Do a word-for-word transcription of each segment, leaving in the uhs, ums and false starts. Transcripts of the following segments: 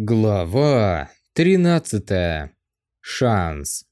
Глава тринадцатая. Шанс.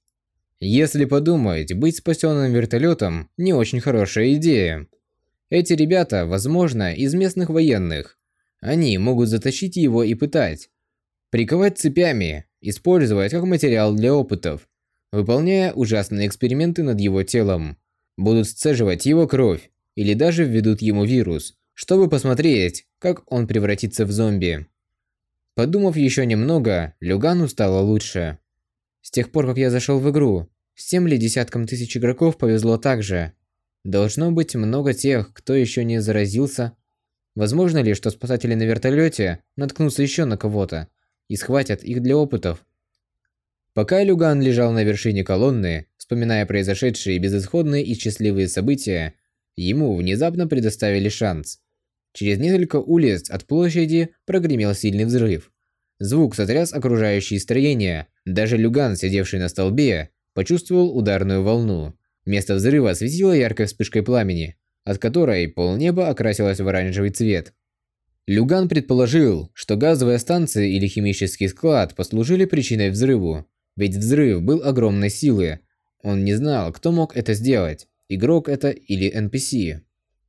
Если подумать, быть спасенным вертолетом не очень хорошая идея. Эти ребята, возможно, из местных военных. Они могут затащить его и пытать. Приковать цепями, использовать как материал для опытов, выполняя ужасные эксперименты над его телом. Будут сцеживать его кровь или даже введут ему вирус, чтобы посмотреть, как он превратится в зомби. Подумав еще немного, Люгану стало лучше. С тех пор, как я зашел в игру, всем ли десяткам тысяч игроков повезло так же? Должно быть много тех, кто еще не заразился. Возможно ли, что спасатели на вертолете наткнутся еще на кого-то и схватят их для опытов? Пока Люган лежал на вершине колонны, вспоминая произошедшие безысходные и счастливые события, ему внезапно предоставили шанс. Через несколько улиц от площади прогремел сильный взрыв. Звук сотряс окружающие строения. Даже Люган, сидевший на столбе, почувствовал ударную волну. Место взрыва осветило яркой вспышкой пламени, от которой полнеба окрасилось в оранжевый цвет. Люган предположил, что газовая станция или химический склад послужили причиной взрыву, ведь взрыв был огромной силы. Он не знал, кто мог это сделать, игрок это или эн пи си.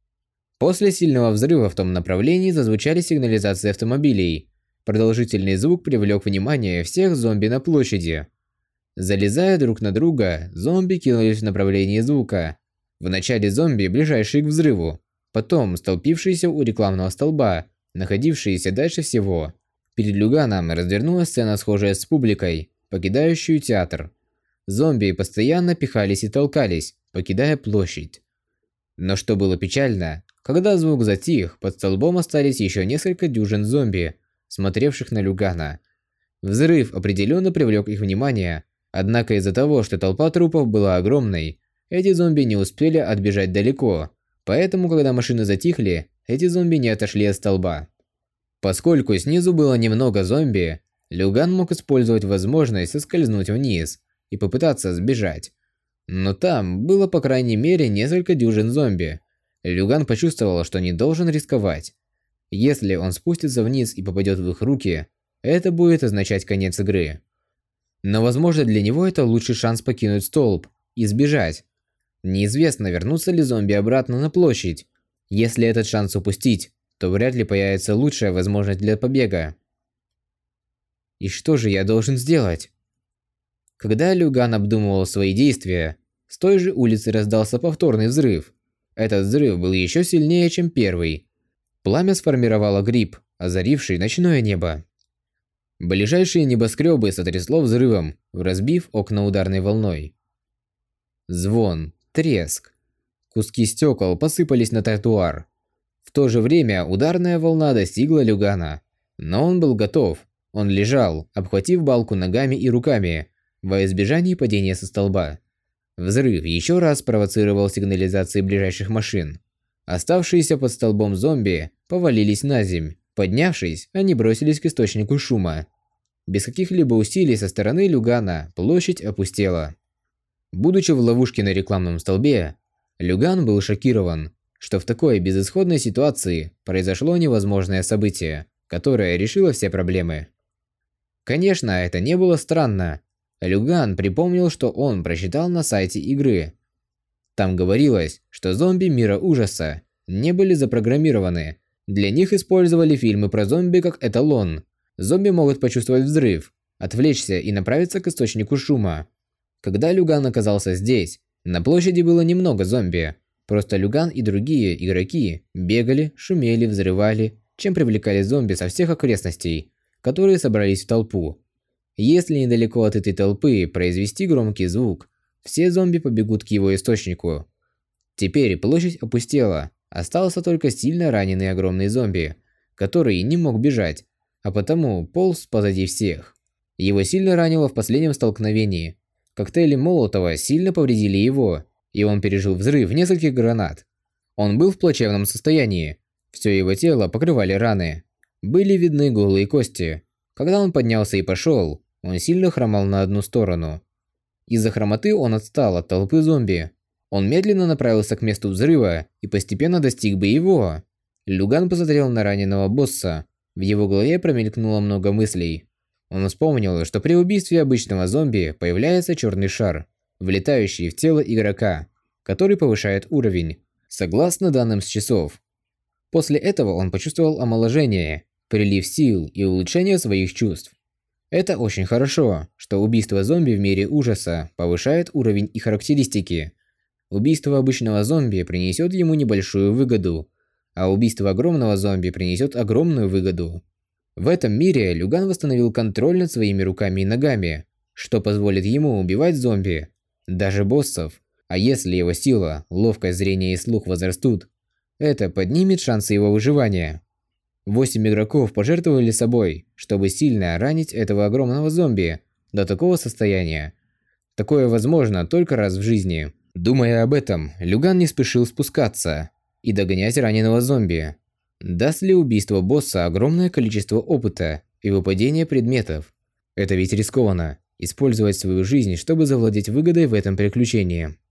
После сильного взрыва в том направлении зазвучали сигнализации автомобилей. Продолжительный звук привлек внимание всех зомби на площади. Залезая друг на друга, зомби кинулись в направлении звука. Вначале зомби, ближайшие к взрыву, потом столпившиеся у рекламного столба, находившиеся дальше всего. Перед Люганом развернулась сцена, схожая с публикой, покидающую театр. Зомби постоянно пихались и толкались, покидая площадь. Но что было печально, когда звук затих, под столбом остались еще несколько дюжин зомби, смотревших на Люгана. Взрыв определенно привлек их внимание, однако из-за того, что толпа трупов была огромной, эти зомби не успели отбежать далеко, поэтому, когда машины затихли, эти зомби не отошли от столба. Поскольку снизу было немного зомби, Люган мог использовать возможность соскользнуть вниз и попытаться сбежать. Но там было по крайней мере несколько дюжин зомби. Люган почувствовал, что не должен рисковать. Если он спустится вниз и попадет в их руки, это будет означать конец игры. Но возможно для него это лучший шанс покинуть столб и сбежать. Неизвестно, вернутся ли зомби обратно на площадь. Если этот шанс упустить, то вряд ли появится лучшая возможность для побега. И что же я должен сделать? Когда Люган обдумывал свои действия, с той же улицы раздался повторный взрыв. Этот взрыв был еще сильнее, чем первый. Пламя сформировало гриб, озаривший ночное небо. Ближайшие небоскребы сотрясло взрывом, разбив окна ударной волной. Звон, треск. Куски стекол посыпались на тротуар. В то же время ударная волна достигла Люгана. Но он был готов. Он лежал, обхватив балку ногами и руками, во избежание падения со столба. Взрыв еще раз спровоцировал сигнализации ближайших машин. Оставшиеся под столбом зомби повалились на земь. Поднявшись, они бросились к источнику шума. Без каких-либо усилий со стороны Люгана площадь опустела. Будучи в ловушке на рекламном столбе, Люган был шокирован, что в такой безысходной ситуации произошло невозможное событие, которое решило все проблемы. Конечно, это не было странно. Люган припомнил, что он прочитал на сайте игры. Там говорилось, что зомби мира ужаса не были запрограммированы. Для них использовали фильмы про зомби как эталон. Зомби могут почувствовать взрыв, отвлечься и направиться к источнику шума. Когда Люган оказался здесь, на площади было немного зомби. Просто Люган и другие игроки бегали, шумели, взрывали, чем привлекали зомби со всех окрестностей, которые собрались в толпу. Если недалеко от этой толпы произвести громкий звук, все зомби побегут к его источнику. Теперь площадь опустела, остался только сильно раненый огромный зомби, который не мог бежать, а потому полз позади всех. Его сильно ранило в последнем столкновении. Коктейли Молотова сильно повредили его, и он пережил взрыв нескольких гранат. Он был в плачевном состоянии, все его тело покрывали раны. Были видны голые кости. Когда он поднялся и пошел, он сильно хромал на одну сторону. Из-за хромоты он отстал от толпы зомби. Он медленно направился к месту взрыва и постепенно достиг бы его. Люган посмотрел на раненого босса. В его голове промелькнуло много мыслей. Он вспомнил, что при убийстве обычного зомби появляется черный шар, влетающий в тело игрока, который повышает уровень, согласно данным с часов. После этого он почувствовал омоложение, прилив сил и улучшение своих чувств. Это очень хорошо, что убийство зомби в мире ужаса повышает уровень и характеристики. Убийство обычного зомби принесет ему небольшую выгоду, а убийство огромного зомби принесет огромную выгоду. В этом мире Люган восстановил контроль над своими руками и ногами, что позволит ему убивать зомби, даже боссов. А если его сила, ловкость, зрение и слух возрастут, это поднимет шансы его выживания. Восемь игроков пожертвовали собой, чтобы сильно ранить этого огромного зомби до такого состояния. Такое возможно только раз в жизни. Думая об этом, Люган не спешил спускаться и догонять раненого зомби. Даст ли убийство босса огромное количество опыта и выпадение предметов? Это ведь рискованно – использовать свою жизнь, чтобы завладеть выгодой в этом приключении.